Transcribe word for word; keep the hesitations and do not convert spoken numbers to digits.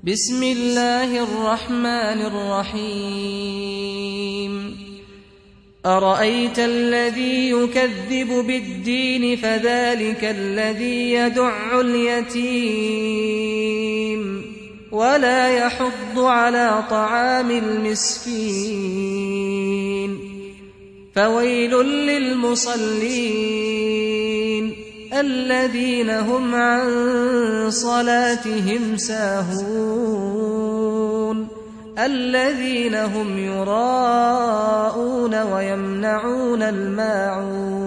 بسم الله الرحمن الرحيم أرأيت الذي يكذب بالدين فذلك الذي يدع اليتيم ولا يحض على طعام المسكين فويل للمصلين الذين هم عن صلاتهم ساهون الذين هم يراءون ويمنعون الماعون